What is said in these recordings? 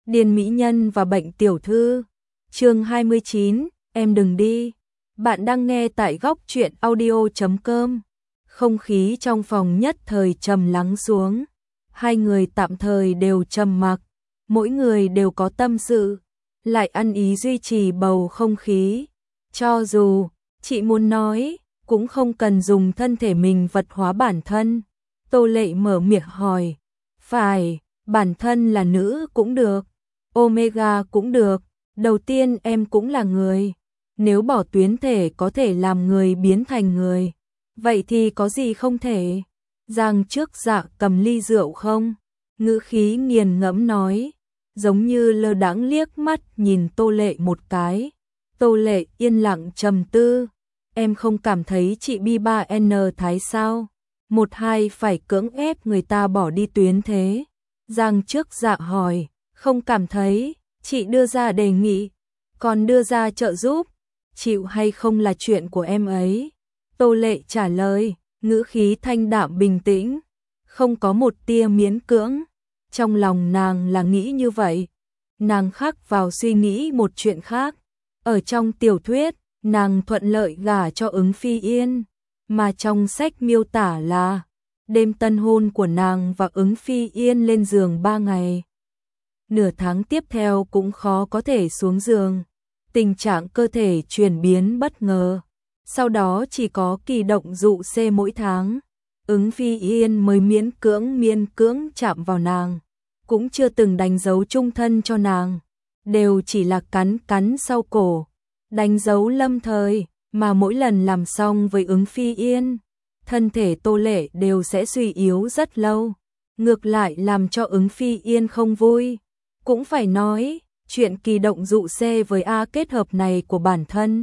Điền mỹ nhân và bệnh tiểu thư. Chương 29, em đừng đi. Bạn đang nghe tại góc truyện audio.com. Không khí trong phòng nhất thời trầm lắng xuống. Hai người tạm thời đều trầm mặc, mỗi người đều có tâm sự, lại ăn ý duy trì bầu không khí. Cho dù chị muốn nói, cũng không cần dùng thân thể mình vật hóa bản thân. Tô Lệ mở miệng hỏi. Phải, bản thân là nữ cũng được, Omega cũng được, đầu tiên em cũng là người. Nếu bỏ tuyến thể có thể làm người biến thành người, vậy thì có gì không thể? Giang trước dạ cầm ly rượu không? Ngữ khí nghiền ngẫm nói, giống như lơ đãng liếc mắt nhìn Tô Lệ một cái. Tô Lệ yên lặng trầm tư. Em không cảm thấy chị bi 3N thái sao? 1-2 phải cưỡng ép người ta bỏ đi tuyến thế. Giang trước dạ hỏi, không cảm thấy, chị đưa ra đề nghị, còn đưa ra trợ giúp, chịu hay không là chuyện của em ấy. Tô Lệ trả lời, ngữ khí thanh đạm bình tĩnh, không có một tia miễn cưỡng. Trong lòng nàng là nghĩ như vậy. Nàng khắc vào suy nghĩ một chuyện khác. Ở trong tiểu thuyết, nàng thuận lợi gả cho Ứng Phi Yên, mà trong sách miêu tả là đêm tân hôn của nàng và Ứng Phi Yên lên giường 3 ngày. Nửa tháng tiếp theo cũng khó có thể xuống giường. Tình trạng cơ thể chuyển biến bất ngờ. Sau đó chỉ có kỳ động dụ C mỗi tháng. Ứng Phi Yên mới miễn cưỡng chạm vào nàng. Cũng chưa từng đánh dấu chung thân cho nàng. Đều chỉ là cắn sau cổ. Đánh dấu lâm thời, mà mỗi lần làm xong với Ứng Phi Yên, thân thể Tô Lệ đều sẽ suy yếu rất lâu. Ngược lại làm cho Ứng Phi Yên không vui. Cũng phải nói, chuyện kỳ động dụ C với A kết hợp này của bản thân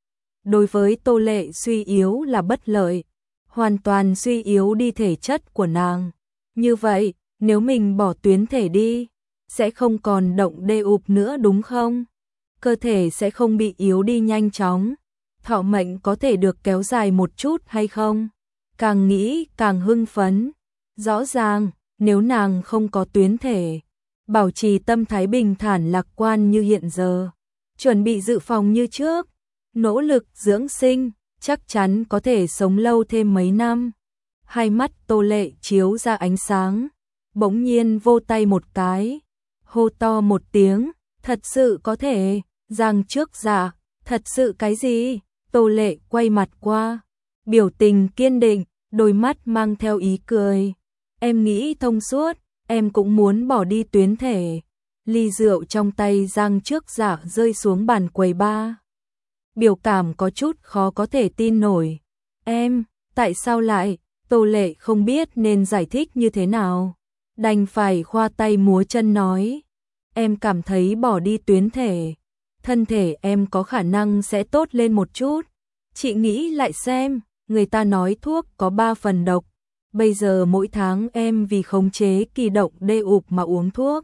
đối với Tô Lệ suy yếu là bất lợi, hoàn toàn suy yếu đi thể chất của nàng. Như vậy, nếu mình bỏ tuyến thể đi, sẽ không còn động đê ụp nữa đúng không? Cơ thể sẽ không bị yếu đi nhanh chóng, thọ mệnh có thể được kéo dài một chút hay không? Càng nghĩ càng hưng phấn. Rõ ràng, nếu nàng không có tuyến thể, bảo trì tâm thái bình thản lạc quan như hiện giờ, chuẩn bị dự phòng như trước, nỗ lực dưỡng sinh, chắc chắn có thể sống lâu thêm mấy năm. Hai mắt Tô Lệ chiếu ra ánh sáng, bỗng nhiên vô tay một cái, hô to một tiếng, thật sự có thể. Giang trước dạ, thật sự cái gì? Tô Lệ quay mặt qua, biểu tình kiên định, đôi mắt mang theo ý cười. Em nghĩ thông suốt, em cũng muốn bỏ đi tuyến thể. Ly rượu trong tay Giang trước dạ rơi xuống bàn quầy bar. Biểu cảm có chút khó có thể tin nổi. Em, tại sao lại? Tô Lệ không biết nên giải thích như thế nào. Đành phải khoa tay múa chân nói. Em cảm thấy bỏ đi tuyến thể, thân thể em có khả năng sẽ tốt lên một chút. Chị nghĩ lại xem, người ta nói thuốc có 3 phần độc. Bây giờ mỗi tháng em vì khống chế kỳ động đê ụp mà uống thuốc,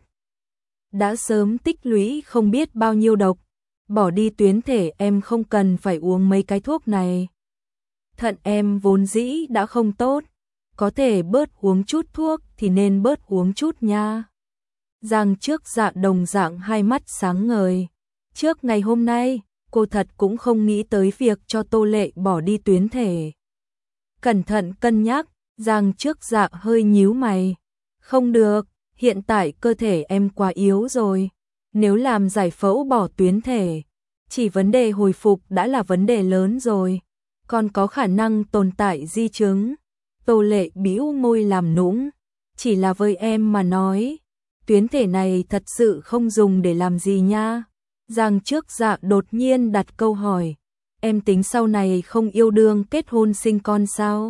đã sớm tích lũy không biết bao nhiêu độc. Bỏ đi tuyến thể em không cần phải uống mấy cái thuốc này. Thận em vốn dĩ đã không tốt, có thể bớt uống chút thuốc thì nên bớt uống chút nha. Giang trước dạ đồng dạng hai mắt sáng ngời. Trước ngày hôm nay, cô thật cũng không nghĩ tới việc cho Tô Lệ bỏ đi tuyến thể. Cẩn thận cân nhắc, Giang trước dạ hơi nhíu mày. Không được, hiện tại cơ thể em quá yếu rồi. Nếu làm giải phẫu bỏ tuyến thể, chỉ vấn đề hồi phục đã là vấn đề lớn rồi. Còn có khả năng tồn tại di chứng. Tô Lệ bĩu môi làm nũng. Chỉ là với em mà nói, tuyến thể này thật sự không dùng để làm gì nha. Giang trước dạ đột nhiên đặt câu hỏi. Em tính sau này không yêu đương kết hôn sinh con sao?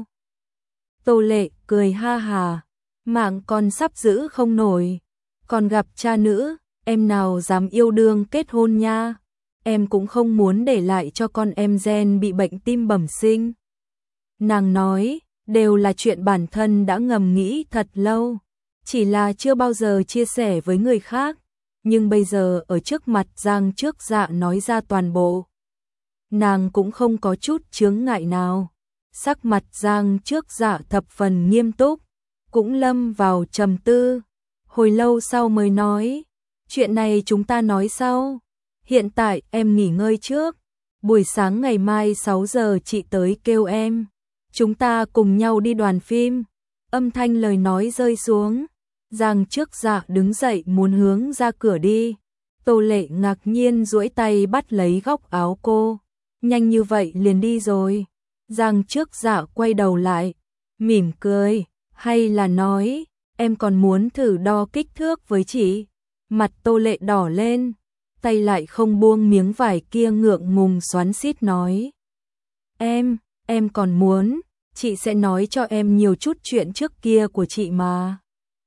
Tô Lệ cười ha hà. Mạng con sắp giữ không nổi. Còn gặp cha nữ, em nào dám yêu đương kết hôn nha. Em cũng không muốn để lại cho con em gen bị bệnh tim bẩm sinh. Nàng nói, đều là chuyện bản thân đã ngầm nghĩ thật lâu. Chỉ là chưa bao giờ chia sẻ với người khác. Nhưng bây giờ ở trước mặt Giang trước dạ nói ra toàn bộ. Nàng cũng không có chút chướng ngại nào. Sắc mặt Giang trước dạ thập phần nghiêm túc, cũng lâm vào trầm tư. Hồi lâu sau mới nói, Chuyện này chúng ta nói sau. Hiện tại em nghỉ ngơi trước. Buổi sáng ngày mai 6 giờ chị tới kêu em. Chúng ta cùng nhau đi đoàn phim. Âm thanh lời nói rơi xuống. Giang Trước Dạ đứng dậy muốn hướng ra cửa đi. Tô Lệ ngạc nhiên duỗi tay bắt lấy góc áo cô. Nhanh như vậy liền đi rồi. Giang Trước Dạ quay đầu lại, mỉm cười, hay là nói, em còn muốn thử đo kích thước với chị. Mặt Tô Lệ đỏ lên, tay lại không buông miếng vải kia ngượng ngùng xoắn xít nói. Em còn muốn, chị sẽ nói cho em nhiều chút chuyện trước kia của chị mà.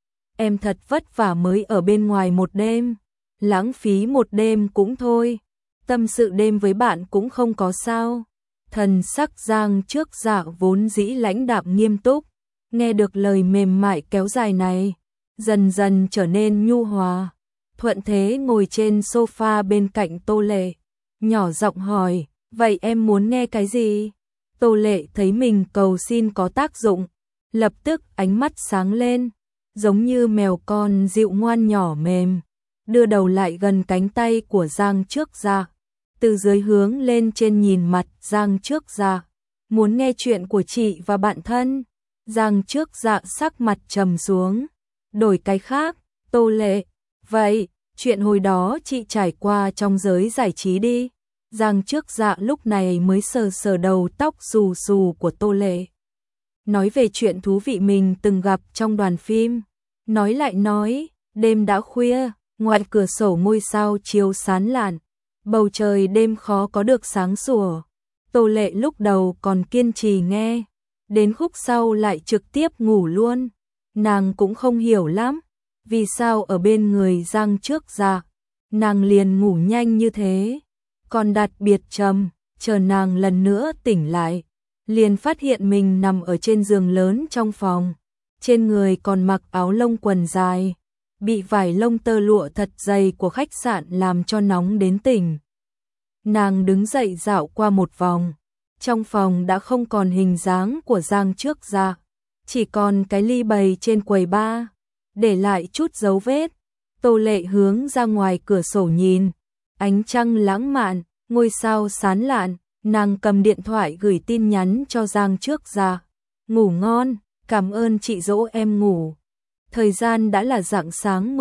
Em thật vất vả mới ở bên ngoài một đêm, lãng phí một đêm cũng thôi, tâm sự đêm với bạn cũng không có sao. Thần sắc Giang Trước Dạ vốn dĩ lãnh đạm nghiêm túc, nghe được lời mềm mại kéo dài này, dần dần trở nên nhu hòa. Thuận thế ngồi trên sofa bên cạnh Tô Lệ, nhỏ giọng hỏi, vậy em muốn nghe cái gì? Tô Lệ thấy mình cầu xin có tác dụng, lập tức ánh mắt sáng lên, giống như mèo con dịu ngoan nhỏ mềm, đưa đầu lại gần cánh tay của Giang Trước Dạ, từ dưới hướng lên trên nhìn mặt Giang Trước Dạ. Muốn nghe chuyện của chị và bạn thân? Giang Trước Dạ sắc mặt trầm xuống, đổi cái khác. Tô Lệ, vậy, chuyện hồi đó chị trải qua trong giới giải trí đi. Giang Trước Dạ lúc này mới sờ sờ đầu tóc xù xù của Tô Lệ. Nói về chuyện thú vị mình từng gặp trong đoàn phim. Nói lại nói, đêm đã khuya, ngoài cửa sổ ngôi sao chiếu sáng lạn, bầu trời đêm khó có được sáng sủa. Tô Lệ lúc đầu còn kiên trì nghe, đến khúc sau lại trực tiếp ngủ luôn. Nàng cũng không hiểu lắm, vì sao ở bên người Giang Trước Dạ, nàng liền ngủ nhanh như thế. Còn đặc biệt trầm, chờ nàng lần nữa tỉnh lại, liền phát hiện mình nằm ở trên giường lớn trong phòng. Trên người còn mặc áo lông quần dài, bị vải lông tơ lụa thật dày của khách sạn làm cho nóng đến tỉnh. Nàng đứng dậy dạo qua một vòng, trong phòng đã không còn hình dáng của Giang Trước Dạ, chỉ còn cái ly bày trên quầy bar, để lại chút dấu vết. Tô Lệ hướng ra ngoài cửa sổ nhìn, ánh trăng lãng mạn, ngôi sao sáng lạn, nàng cầm điện thoại gửi tin nhắn cho Giang Trước Dạ. Ngủ ngon, cảm ơn chị dỗ em ngủ. Thời gian đã là rạng sáng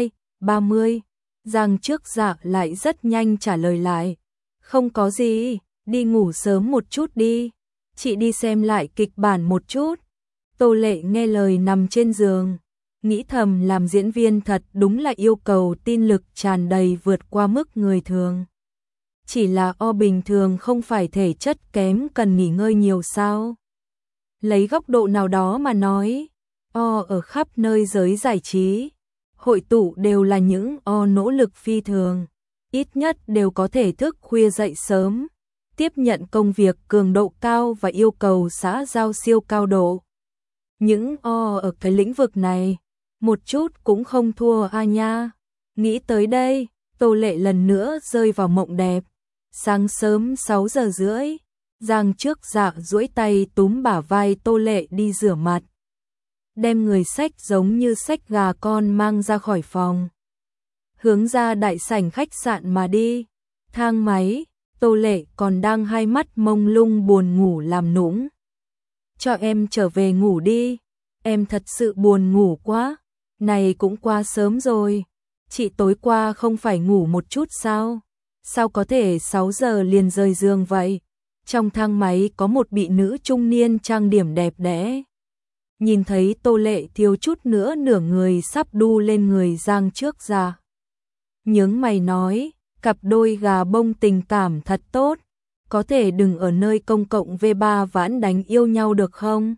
12:30, Giang Trước Dạ lại rất nhanh trả lời lại. Không có gì, đi ngủ sớm một chút đi, chị đi xem lại kịch bản một chút. Tô Lệ nghe lời nằm trên giường, nghĩ thầm làm diễn viên thật đúng là yêu cầu tin lực tràn đầy vượt qua mức người thường. Chỉ là bình thường không phải thể chất kém cần nghỉ ngơi nhiều sao? Lấy góc độ nào đó mà nói, ở khắp nơi giới giải trí, hội tụ đều là những nỗ lực phi thường, ít nhất đều có thể thức khuya dậy sớm, tiếp nhận công việc cường độ cao và yêu cầu xã giao siêu cao độ. Những ở cái lĩnh vực này, một chút cũng không thua nha. Nghĩ tới đây, Tô Lệ lần nữa rơi vào mộng đẹp. Sáng sớm 6 giờ rưỡi, Giang Trước Dạ duỗi tay túm bả vai Tô Lệ đi rửa mặt, đem người xách giống như xách gà con mang ra khỏi phòng, hướng ra đại sảnh khách sạn mà đi. Thang máy, Tô Lệ còn đang hai mắt mông lung buồn ngủ làm nũng. Cho em trở về ngủ đi, em thật sự buồn ngủ quá, này cũng quá sớm rồi, chị tối qua không phải ngủ một chút sao? Sao có thể 6 giờ liền rời giường vậy? Trong thang máy có một vị nữ trung niên trang điểm đẹp đẽ. Nhìn thấy Tô Lệ thiếu chút nữa nửa người sắp đu lên người Giang Trước Dạ, nhướng mày nói, cặp đôi gà bông tình cảm thật tốt, có thể đừng ở nơi công cộng V3 vãn đánh yêu nhau được không?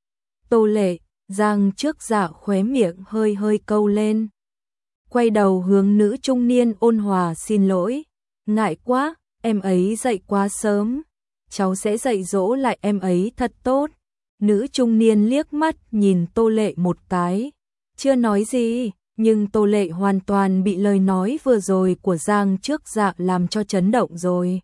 Tô Lệ, Giang Trước Dạ khóe miệng hơi hơi câu lên, quay đầu hướng nữ trung niên ôn hòa xin lỗi. Ngại quá, em ấy dậy quá sớm, cháu sẽ dạy dỗ lại em ấy thật tốt. Nữ trung niên liếc mắt nhìn Tô Lệ một cái, chưa nói gì, nhưng Tô Lệ hoàn toàn bị lời nói vừa rồi của Giang Trước Dạ làm cho chấn động rồi.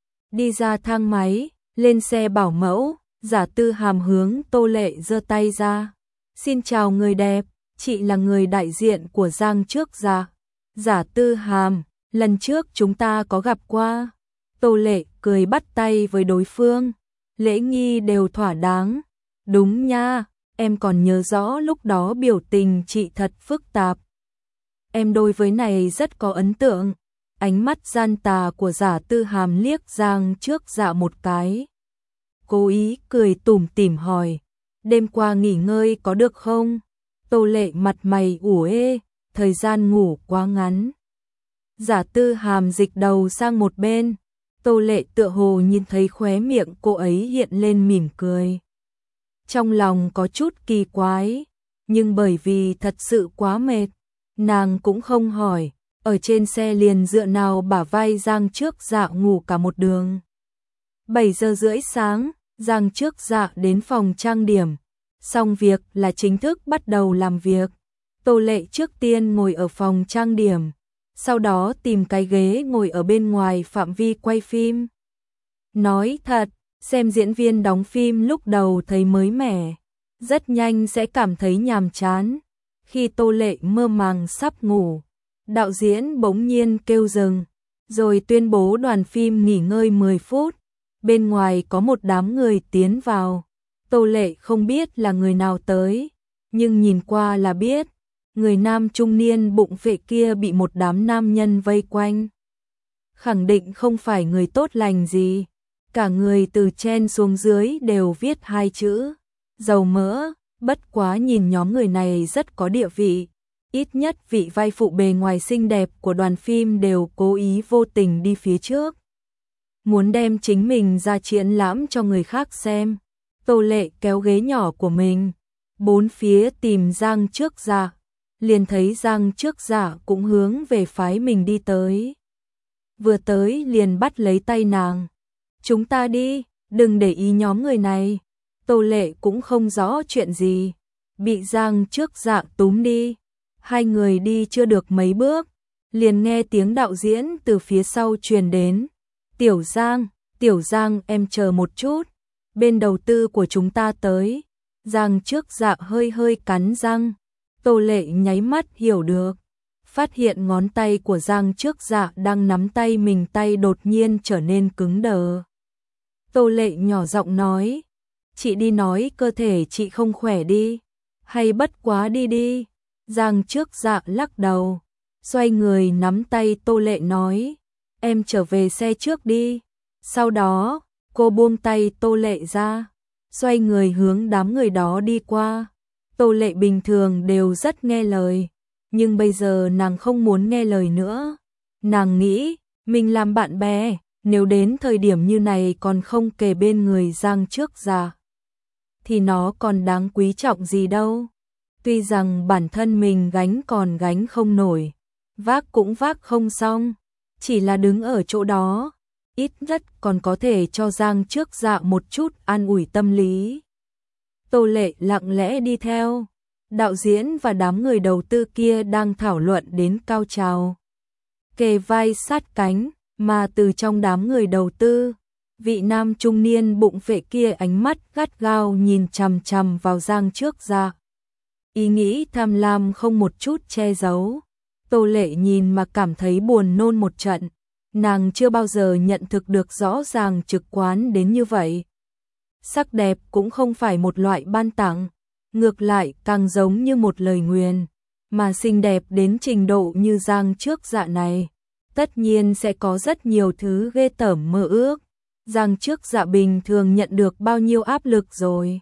Đi ra thang máy, lên xe bảo mẫu, Giả Tư Hàm hướng Tô Lệ giơ tay ra. Xin chào người đẹp, chị là người đại diện của Giang Trước Dạ. Giả Tư Hàm, lần trước chúng ta có gặp qua. Tô Lệ cười bắt tay với đối phương, lễ nghi đều thỏa đáng. Đúng nha, em còn nhớ rõ lúc đó biểu tình chị thật phức tạp. Em đối với này rất có ấn tượng. Ánh mắt gian tà của Giả Tư Hàm liếc Giang Trước Dạ một cái. Cố ý cười tủm tỉm hỏi, đêm qua nghỉ ngơi có được không? Tô Lệ mặt mày ủ ê, thời gian ngủ quá ngắn. Giả Tư Hàm dịch đầu sang một bên, Tô Lệ tựa hồ nhìn thấy khóe miệng cô ấy hiện lên mỉm cười. Trong lòng có chút kỳ quái, nhưng bởi vì thật sự quá mệt, nàng cũng không hỏi, ở trên xe liền dựa nào bả vai Giang Trước Dạ ngủ cả một đường. 7 giờ rưỡi sáng, Giang Trước Dạ đến phòng trang điểm, xong việc là chính thức bắt đầu làm việc. Tô Lệ trước tiên ngồi ở phòng trang điểm, sau đó tìm cái ghế ngồi ở bên ngoài phạm vi quay phim. Nói thật, xem diễn viên đóng phim lúc đầu thấy mới mẻ, rất nhanh sẽ cảm thấy nhàm chán. Khi Tô Lệ mơ màng sắp ngủ, đạo diễn bỗng nhiên kêu dừng, rồi tuyên bố đoàn phim nghỉ ngơi 10 phút. Bên ngoài có một đám người tiến vào. Tô Lệ không biết là người nào tới, nhưng nhìn qua là biết, người nam trung niên bụng phệ kia bị một đám nam nhân vây quanh. Khẳng định không phải người tốt lành gì, cả người từ trên xuống dưới đều viết 2 chữ, dầu mỡ, bất quá nhìn nhóm người này rất có địa vị. Ít nhất vị vai phụ bề ngoài xinh đẹp của đoàn phim đều cố ý vô tình đi phía trước, muốn đem chính mình ra triển lãm cho người khác xem. Tô Lệ kéo ghế nhỏ của mình, bốn phía tìm Giang Trước Dạ, liền thấy Giang Trước Dạ cũng hướng về phái mình đi tới. Vừa tới liền bắt lấy tay nàng. Chúng ta đi, đừng để ý nhóm người này. Tô Lệ cũng không rõ chuyện gì, bị Giang Trước Dạ túm đi. Hai người đi chưa được mấy bước, liền nghe tiếng đạo diễn từ phía sau truyền đến. Tiểu Giang em chờ một chút, bên đầu tư của chúng ta tới. Giang Trước Dạ hơi hơi cắn răng. Tô Lệ nháy mắt hiểu được, phát hiện ngón tay của Giang Trước Dạ đang nắm tay mình, tay đột nhiên trở nên cứng đờ. Tô Lệ nhỏ giọng nói, chị đi nói cơ thể chị không khỏe đi, hay bất quá đi đi. Giang Trước Dạ lắc đầu, xoay người nắm tay Tô Lệ nói, em trở về xe trước đi. Sau đó, cô buông tay Tô Lệ ra, xoay người hướng đám người đó đi qua. Tô Lệ bình thường đều rất nghe lời, nhưng bây giờ nàng không muốn nghe lời nữa. Nàng nghĩ, mình làm bạn bè, nếu đến thời điểm như này còn không kề bên người Giang Trước Dạ, thì nó còn đáng quý trọng gì đâu. Tuy rằng bản thân mình gánh còn gánh không nổi, vác cũng vác không xong, chỉ là đứng ở chỗ đó, ít nhất còn có thể cho Giang Trước Dạ một chút an ủi tâm lý. Tô Lệ lặng lẽ đi theo, đạo diễn và đám người đầu tư kia đang thảo luận đến cao trào. Kề vai sát cánh, mà từ trong đám người đầu tư, vị nam trung niên bụng phệ kia ánh mắt gắt gao nhìn chằm chằm vào Giang Trước Dạ. Ý nghĩ tham lam không một chút che giấu. Tô Lệ nhìn mà cảm thấy buồn nôn một trận. Nàng chưa bao giờ nhận thực được rõ ràng trực quan đến như vậy. Sắc đẹp cũng không phải một loại ban tặng, ngược lại càng giống như một lời nguyền. Mà xinh đẹp đến trình độ như Giang Trước Dạ này, tất nhiên sẽ có rất nhiều thứ ghê tởm mơ ước. Giang Trước Dạ bình thường nhận được bao nhiêu áp lực rồi.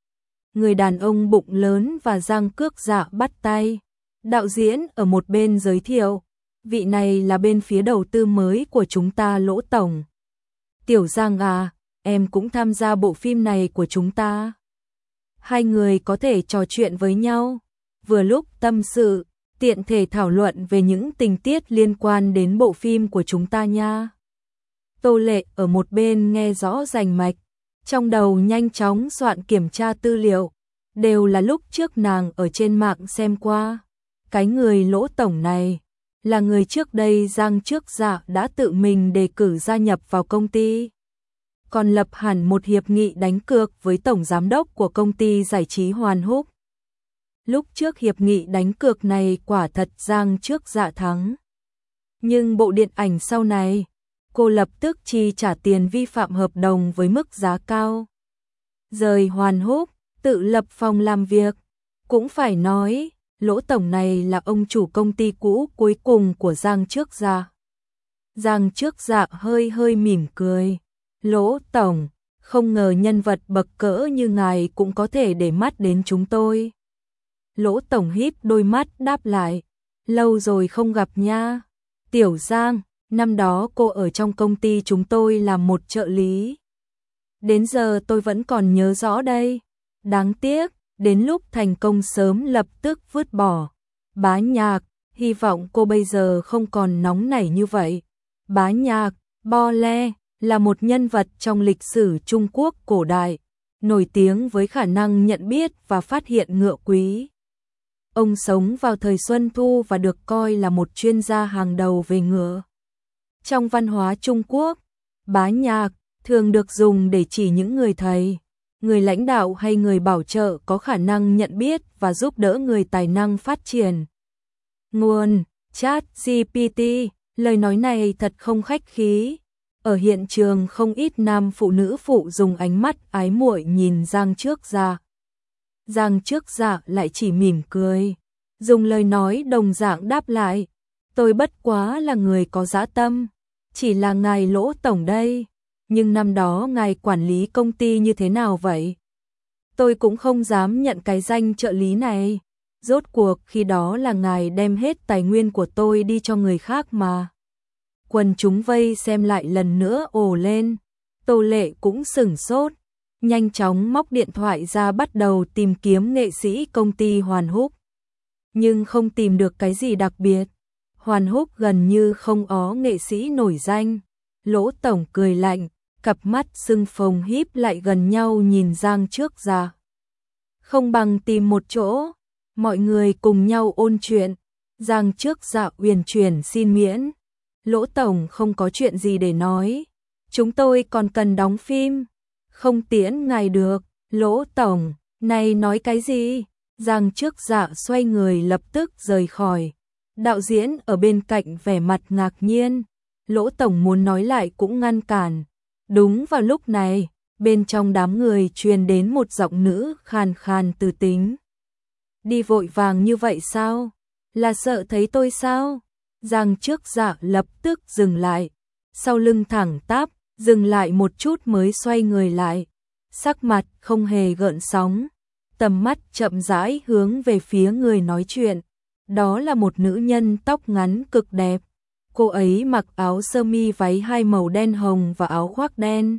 Người đàn ông bụng lớn và Giang Cước Dạ bắt tay. Đạo diễn ở một bên giới thiệu, vị này là bên phía đầu tư mới của chúng ta Lỗ tổng. Tiểu Giang à, em cũng tham gia bộ phim này của chúng ta. Hai người có thể trò chuyện với nhau, vừa lúc tâm sự, tiện thể thảo luận về những tình tiết liên quan đến bộ phim của chúng ta nha. Tô Lệ ở một bên nghe rõ rành mạch, trong đầu nhanh chóng soạn kiểm tra tư liệu, đều là lúc trước nàng ở trên mạng xem qua. Cái người Lỗ tổng này là người trước đây Giang Trước Dạ đã tự mình đề cử gia nhập vào công ty, còn lập hẳn một hiệp nghị đánh cược với tổng giám đốc của công ty giải trí Hoàn Húc. Lúc trước hiệp nghị đánh cược này quả thật Giang Trước Dạ thắng. Nhưng bộ điện ảnh sau này, cô lập tức chi trả tiền vi phạm hợp đồng với mức giá cao. Rời Hoàn Húc, tự lập phòng làm việc. Cũng phải nói, Lỗ tổng này là ông chủ công ty cũ cuối cùng của Giang Trước Dạ. Giang Trước Dạ hơi mỉm cười. Lỗ tổng, không ngờ nhân vật bậc cỡ như ngài cũng có thể để mắt đến chúng tôi. Lỗ tổng híp đôi mắt đáp lại. Lâu rồi không gặp nha. Tiểu Giang, năm đó cô ở trong công ty chúng tôi làm một trợ lý. Đến giờ tôi vẫn còn nhớ rõ đây. Đáng tiếc, đến lúc thành công sớm lập tức vứt bỏ. Bá Nhạc, hy vọng cô bây giờ không còn nóng nảy như vậy. Bá Nhạc, Bo Le, là một nhân vật trong lịch sử Trung Quốc cổ đại, nổi tiếng với khả năng nhận biết và phát hiện ngựa quý. Ông sống vào thời Xuân Thu và được coi là một chuyên gia hàng đầu về ngựa. Trong văn hóa Trung Quốc, Bá Nhạc thường được dùng để chỉ những người thầy, người lãnh đạo hay người bảo trợ có khả năng nhận biết và giúp đỡ người tài năng phát triển. Nguồn: ChatGPT. Lời nói này thật không khách khí. Ở hiện trường không ít nam phụ nữ phụ dùng ánh mắt ái muội nhìn Giang Trước Dạ. Giang Trước Dạ lại chỉ mỉm cười, dùng lời nói đồng dạng đáp lại. Tôi bất quá là người có dã tâm, chỉ là ngài Lỗ tổng đây. Nhưng năm đó ngài quản lý công ty như thế nào vậy? Tôi cũng không dám nhận cái danh trợ lý này. Rốt cuộc khi đó là ngài đem hết tài nguyên của tôi đi cho người khác mà. Quần chúng vây xem lại lần nữa ồ lên. Tô Lệ cũng sửng sốt, nhanh chóng móc điện thoại ra bắt đầu tìm kiếm nghệ sĩ công ty Hoàn Húc. Nhưng không tìm được cái gì đặc biệt. Hoàn Húc gần như không có nghệ sĩ nổi danh. Lỗ tổng cười lạnh, cặp mắt sưng phồng híp lại gần nhau nhìn Giang Trước Dạ. Không bằng tìm một chỗ, mọi người cùng nhau ôn chuyện. Giang Trước Dạ uyển chuyển xin miễn. Lỗ tổng không có chuyện gì để nói. Chúng tôi còn cần đóng phim. Không tiễn ngài được. Lỗ tổng, này nói cái gì? Giang Trước Dạ xoay người lập tức rời khỏi. Đạo diễn ở bên cạnh vẻ mặt ngạc nhiên. Lỗ tổng muốn nói lại cũng ngăn cản. Đúng vào lúc này, bên trong đám người truyền đến một giọng nữ khàn khàn từ tính. Đi vội vàng như vậy sao? Là sợ thấy tôi sao? Giang Trước Dạ lập tức dừng lại. Sau lưng thẳng tắp, dừng lại một chút mới xoay người lại. Sắc mặt không hề gợn sóng. Tầm mắt chậm rãi hướng về phía người nói chuyện. Đó là một nữ nhân tóc ngắn cực đẹp. Cô ấy mặc áo sơ mi váy hai màu đen hồng và áo khoác đen.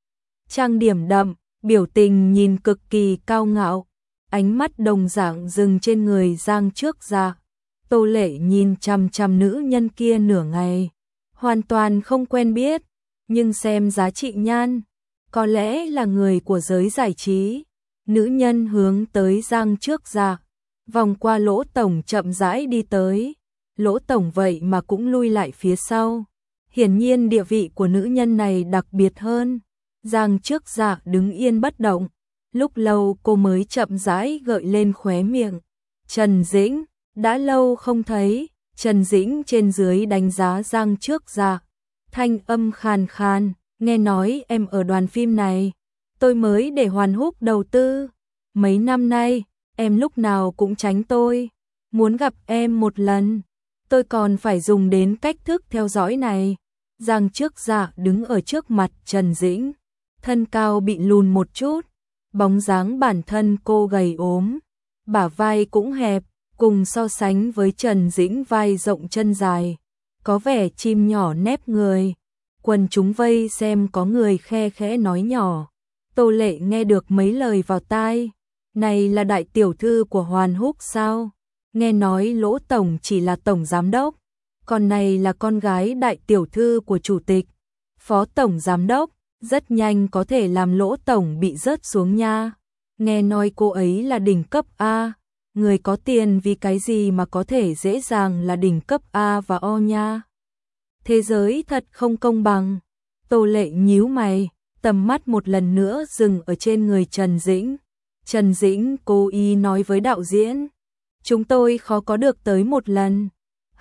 Trang điểm đậm, biểu tình nhìn cực kỳ cao ngạo. Ánh mắt đồng dạng dừng trên người Giang Trước Dạ. Tô Lệ nhìn chằm chằm nữ nhân kia nửa ngày. Hoàn toàn không quen biết, nhưng xem giá trị nhan, có lẽ là người của giới giải trí. Nữ nhân hướng tới Giang Trước Dạ, vòng qua Lỗ tổng chậm rãi đi tới. Lỗ tổng vậy mà cũng lui lại phía sau. Hiển nhiên địa vị của nữ nhân này đặc biệt hơn. Giang Trước Dạ đứng yên bất động. Lúc lâu cô mới chậm rãi gợi lên khóe miệng. Trần Dĩnh, đã lâu không thấy. Trần Dĩnh trên dưới đánh giá Giang Trước Dạ. Thanh âm khàn khàn, nghe nói em ở đoàn phim này. Tôi mới để Hoàn Húc đầu tư. Mấy năm nay, em lúc nào cũng tránh tôi. Muốn gặp em một lần, tôi còn phải dùng đến cách thức theo dõi này. Giang Trước Dạ đứng ở trước mặt Trần Dĩnh. Thân cao bị lùn một chút. Bóng dáng bản thân cô gầy ốm. Bả vai cũng hẹp. Cùng so sánh với Trần Dĩnh vai rộng chân dài. Có vẻ chim nhỏ nép người. Quần chúng vây xem có người khe khẽ nói nhỏ. Tô Lệ nghe được mấy lời vào tai. Này là đại tiểu thư của Hoàn Húc sao? Nghe nói Lỗ tổng chỉ là tổng giám đốc. Còn này là con gái đại tiểu thư của chủ tịch. Phó tổng giám đốc. Rất nhanh có thể làm Lỗ tổng bị rớt xuống nha. Nghe nói cô ấy là đỉnh cấp A. Người có tiền vì cái gì mà có thể dễ dàng là đỉnh cấp A và O nha. Thế giới thật không công bằng. Tô Lệ nhíu mày, tầm mắt một lần nữa dừng ở trên người Trần Dĩnh. Trần Dĩnh cố ý nói với đạo diễn. Chúng tôi khó có được tới một lần.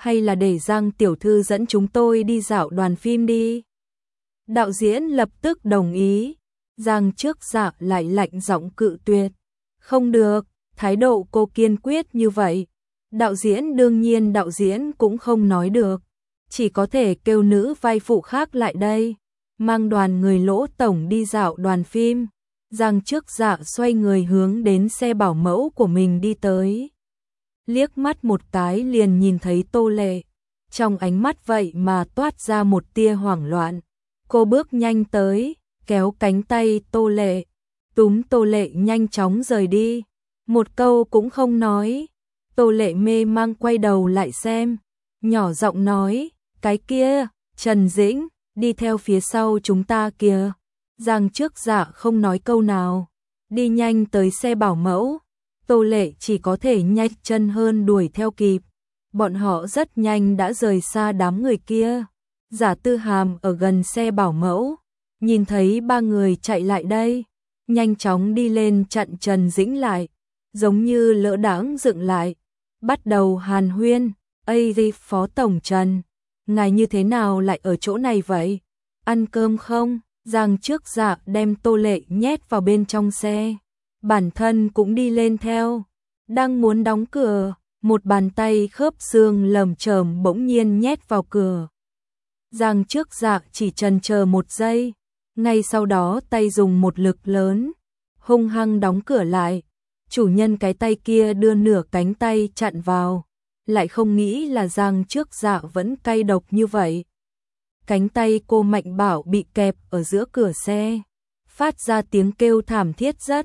hay là để Giang tiểu thư dẫn chúng tôi đi dạo đoàn phim đi. Đạo diễn lập tức đồng ý. Giang Trước Dạ lại lạnh giọng cự tuyệt. Không được, thái độ cô kiên quyết như vậy. Đạo diễn cũng không nói được. Chỉ có thể kêu nữ vai phụ khác lại đây. Mang đoàn người Lỗ tổng đi dạo đoàn phim. Giang Trước Dạ xoay người hướng đến xe bảo mẫu của mình đi tới. Liếc mắt một cái liền nhìn thấy Tô Lệ. Trong ánh mắt vậy mà toát ra một tia hoảng loạn. Cô bước nhanh tới, kéo cánh tay Tô Lệ. Túm Tô Lệ nhanh chóng rời đi. Một câu cũng không nói. Tô Lệ mê mang quay đầu lại xem. Nhỏ giọng nói, cái kia, Trần Dĩnh, đi theo phía sau chúng ta kìa. Giang Trước Dạ không nói câu nào. Đi nhanh tới xe bảo mẫu. Tô Lệ chỉ có thể nhanh chân hơn đuổi theo kịp. Bọn họ rất nhanh đã rời xa đám người kia. Giả Tư Hàm ở gần xe bảo mẫu. Nhìn thấy ba người chạy lại đây. Nhanh chóng đi lên chặn Trần Dĩnh lại. Giống như lỡ đãng dựng lại. Bắt đầu hàn huyên. Ây Phó Tổng Trần. Ngài như thế nào lại ở chỗ này vậy? Ăn cơm không? Giang Trước Dạ đem Tô Lệ nhét vào bên trong xe. Bản thân cũng đi lên theo. Đang muốn đóng cửa, một bàn tay khớp xương lởm chởm bỗng nhiên nhét vào cửa. Giang Trước Dạ chỉ chần chờ một giây. Ngay sau đó tay dùng một lực lớn, hung hăng đóng cửa lại. Chủ nhân cái tay kia đưa nửa cánh tay chặn vào. Lại không nghĩ là Giang Trước Dạ vẫn cay độc như vậy. Cánh tay cô Mạnh Bảo bị kẹp ở giữa cửa xe. Phát ra tiếng kêu thảm thiết rất.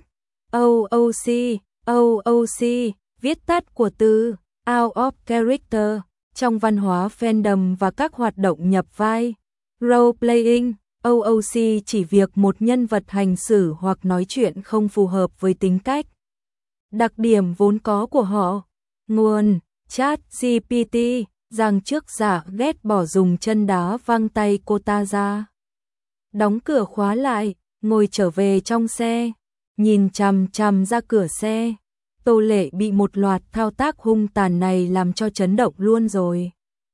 OOC, viết tắt của từ Out of Character. Trong văn hóa fandom và các hoạt động nhập vai, role-playing, OOC chỉ việc một nhân vật hành xử hoặc nói chuyện không phù hợp với tính cách, đặc điểm vốn có của họ. Nguồn ChatGPT. Giang Trước Dạ ghét bỏ dùng chân đá văng tay cô ta ra. Đóng cửa khóa lại, ngồi trở về trong xe, nhìn chằm chằm ra cửa xe. Tô Lệ bị một loạt thao tác hung tàn này làm cho chấn động luôn rồi.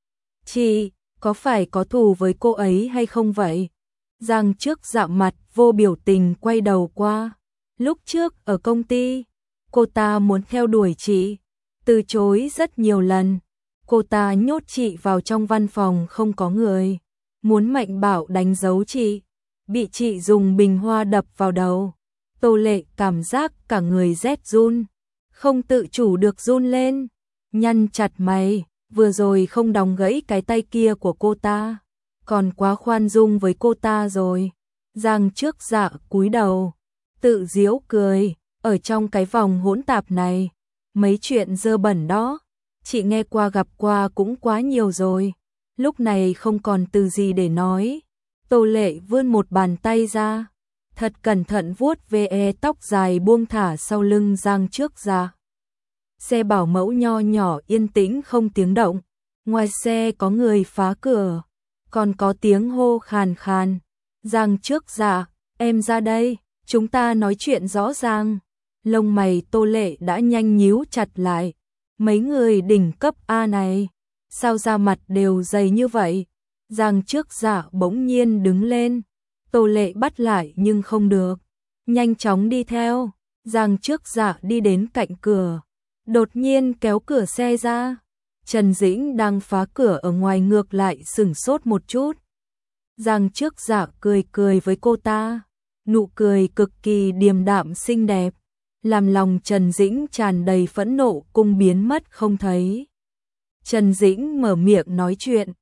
Chị, có phải có thù với cô ấy hay không vậy? Giang Trước Dạ mặt vô biểu tình quay đầu qua. Lúc trước ở công ty, cô ta muốn theo đuổi chị, từ chối rất nhiều lần. Cô ta nhốt chị vào trong văn phòng không có người, muốn Mạnh Bảo đánh dấu chị, bị chị dùng bình hoa đập vào đầu. Tô Lệ cảm giác cả người rét run, không tự chủ được run lên, nhăn chặt mày, vừa rồi không đóng gãy cái tay kia của cô ta, còn quá khoan dung với cô ta rồi. Giang Trước Dạ cúi đầu, tự giễu cười, ở trong cái vòng hỗn tạp này, mấy chuyện dơ bẩn đó, chị nghe qua gặp qua cũng quá nhiều rồi, lúc này không còn từ gì để nói. Tô Lệ vươn một bàn tay ra, thật cẩn thận vuốt ve tóc dài buông thả sau lưng Giang Trước Dạ. Xe bảo mẫu nho nhỏ yên tĩnh không tiếng động, ngoài xe có người phá cửa, còn có tiếng hô khàn khàn. Giang Trước Dạ, em ra đây, chúng ta nói chuyện rõ ràng. Lông mày Tô Lệ đã nhanh nhíu chặt lại. Mấy người đỉnh cấp A này, sao da mặt đều dày như vậy? Giang Trước Dạ bỗng nhiên đứng lên. Tô Lệ bắt lại nhưng không được. Nhanh chóng đi theo. Giang Trước Dạ đi đến cạnh cửa. Đột nhiên kéo cửa xe ra. Trần Dĩnh đang phá cửa ở ngoài ngược lại sửng sốt một chút. Giang Trước Dạ cười cười với cô ta. Nụ cười cực kỳ điềm đạm xinh đẹp, làm lòng Trần Dĩnh tràn đầy phẫn nộ cùng biến mất không thấy. Trần Dĩnh mở miệng nói chuyện.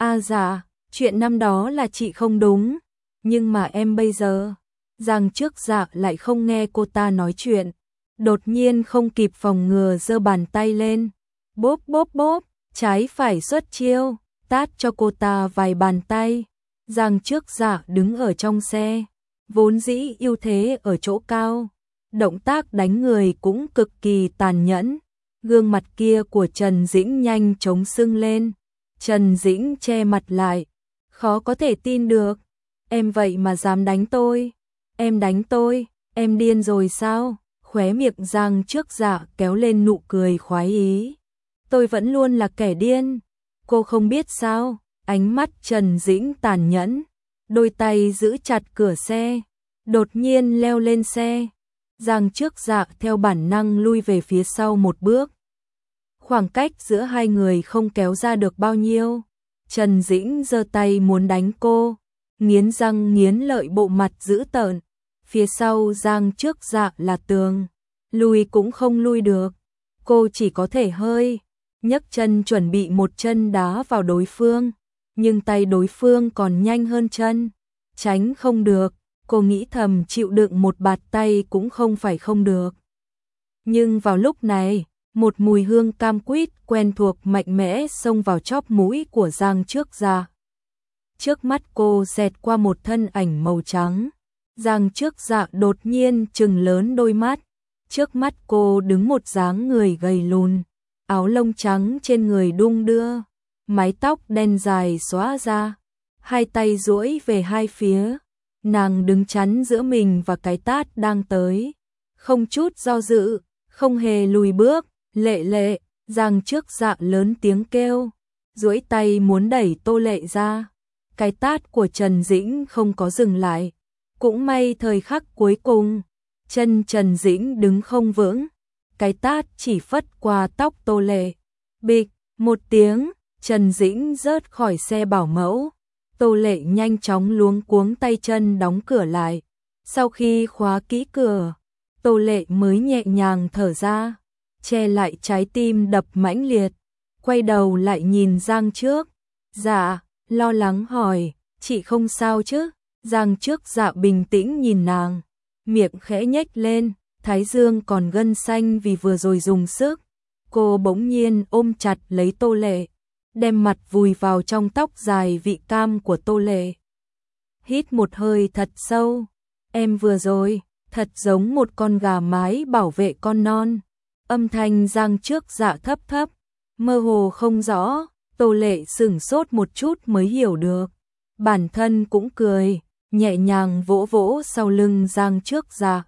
Dạ, chuyện năm đó là chị không đúng, nhưng mà em bây giờ. Giang Trước Dạ lại không nghe cô ta nói chuyện. Đột nhiên không kịp phòng ngừa giơ bàn tay lên. Bóp bóp bóp, trái phải xuất chiêu, tát cho cô ta vài bàn tay. Giang Trước Dạ đứng ở trong xe, vốn dĩ ưu thế ở chỗ cao. Động tác đánh người cũng cực kỳ tàn nhẫn. Gương mặt kia của Trần Dĩnh nhanh chóng sưng lên. Trần Dĩnh che mặt lại. Khó có thể tin được. Em vậy mà dám đánh tôi. Em đánh tôi, em điên rồi sao? Khóe miệng Giang Trước Dạ kéo lên nụ cười khoái ý. Tôi vẫn luôn là kẻ điên. Cô không biết sao? Ánh mắt Trần Dĩnh tàn nhẫn, đôi tay giữ chặt cửa xe, đột nhiên leo lên xe. Giang Trước Dạ theo bản năng lui về phía sau một bước. Khoảng cách giữa hai người không kéo ra được bao nhiêu. Trần Dĩnh giơ tay muốn đánh cô, nghiến răng nghiến lợi, bộ mặt dữ tợn. Phía sau Giang Trước Dạ là tường, lùi cũng không lui được. Cô chỉ có thể hơi nhấc chân chuẩn bị một chân đá vào đối phương, nhưng tay đối phương còn nhanh hơn chân, tránh không được. Cô nghĩ thầm chịu đựng một bạt tay cũng không phải không được. Nhưng vào lúc này, một mùi hương cam quýt quen thuộc mạnh mẽ xông vào chóp mũi của Giang Trước Dạ. Trước mắt cô xẹt qua một thân ảnh màu trắng. Giang Trước Dạ đột nhiên trừng lớn đôi mắt. Trước mắt cô đứng một dáng người gầy lùn, áo lông trắng trên người đung đưa, mái tóc đen dài xõa ra, hai tay duỗi về hai phía. Nàng đứng chắn giữa mình và cái tát đang tới, không chút do dự, không hề lùi bước. Lệ Lệ, Giang Trước Dạ lớn tiếng kêu, duỗi tay muốn đẩy Tô Lệ ra. Cái tát của Trần Dĩnh không có dừng lại. Cũng may thời khắc cuối cùng, chân Trần Dĩnh đứng không vững, cái tát chỉ phất qua tóc Tô Lệ. Bịch, một tiếng, Trần Dĩnh rớt khỏi xe bảo mẫu. Tô Lệ nhanh chóng luống cuống tay chân đóng cửa lại. Sau khi khóa kỹ cửa, Tô Lệ mới nhẹ nhàng thở ra, che lại trái tim đập mãnh liệt, quay đầu lại nhìn Giang Trước Dạ, lo lắng hỏi, chị không sao chứ? Giang Trước Dạ bình tĩnh nhìn nàng, miệng khẽ nhếch lên, thái dương còn gân xanh vì vừa rồi dùng sức. Cô bỗng nhiên ôm chặt lấy Tô Lệ, đem mặt vùi vào trong tóc dài vị cam của Tô Lệ. Hít một hơi thật sâu, em vừa rồi, thật giống một con gà mái bảo vệ con non. Âm thanh Giang Trước Dạ thấp thấp, mơ hồ không rõ. Tô Lệ sửng sốt một chút mới hiểu được. Bản thân cũng cười, nhẹ nhàng vỗ vỗ sau lưng Giang Trước Dạ.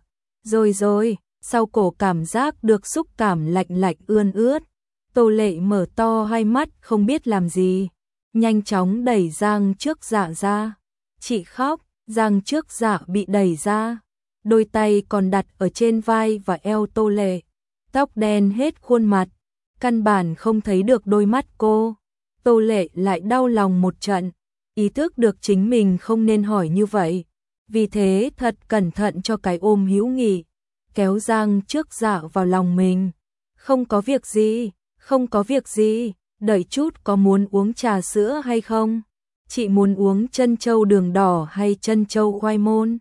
Rồi, sau cổ cảm giác được xúc cảm lạnh lạnh ươn ướt. Tô Lệ mở to hai mắt không biết làm gì, nhanh chóng đẩy Giang Trước Dạ ra. Chị khóc. Giang Trước Dạ bị đẩy ra, đôi tay còn đặt ở trên vai và eo Tô Lệ. Tóc đen hết khuôn mặt, căn bản không thấy được đôi mắt cô. Tô Lệ lại đau lòng một trận, ý thức được chính mình không nên hỏi như vậy. Vì thế thật cẩn thận cho cái ôm hữu nghị, kéo Giang Trước Dạ vào lòng mình. Không có việc gì, không có việc gì, đợi chút có muốn uống trà sữa hay không? Chị muốn uống trân châu đường đỏ hay trân châu khoai môn?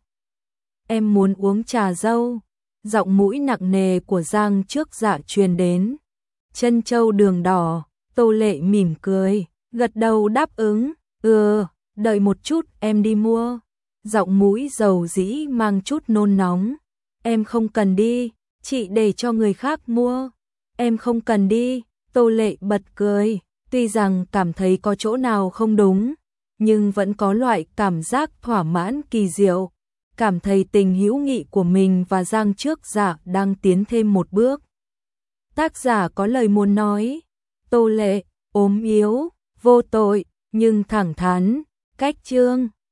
Em muốn uống trà dâu. Giọng mũi nặng nề của Giang Trước Dạ truyền đến. Trân châu đường đỏ. Tô Lệ mỉm cười, gật đầu đáp ứng. Đợi một chút em đi mua. Giọng mũi dầu dĩ mang chút nôn nóng. Em không cần đi, chị để cho người khác mua. Em không cần đi. Tô Lệ bật cười, tuy rằng cảm thấy có chỗ nào không đúng, nhưng vẫn có loại cảm giác thỏa mãn kỳ diệu, cảm thấy tình hữu nghị của mình và Giang Trước Dạ đang tiến thêm một bước. Tác giả có lời muốn nói, Tô Lệ, ốm yếu, vô tội, nhưng thẳng thắn, cách chương.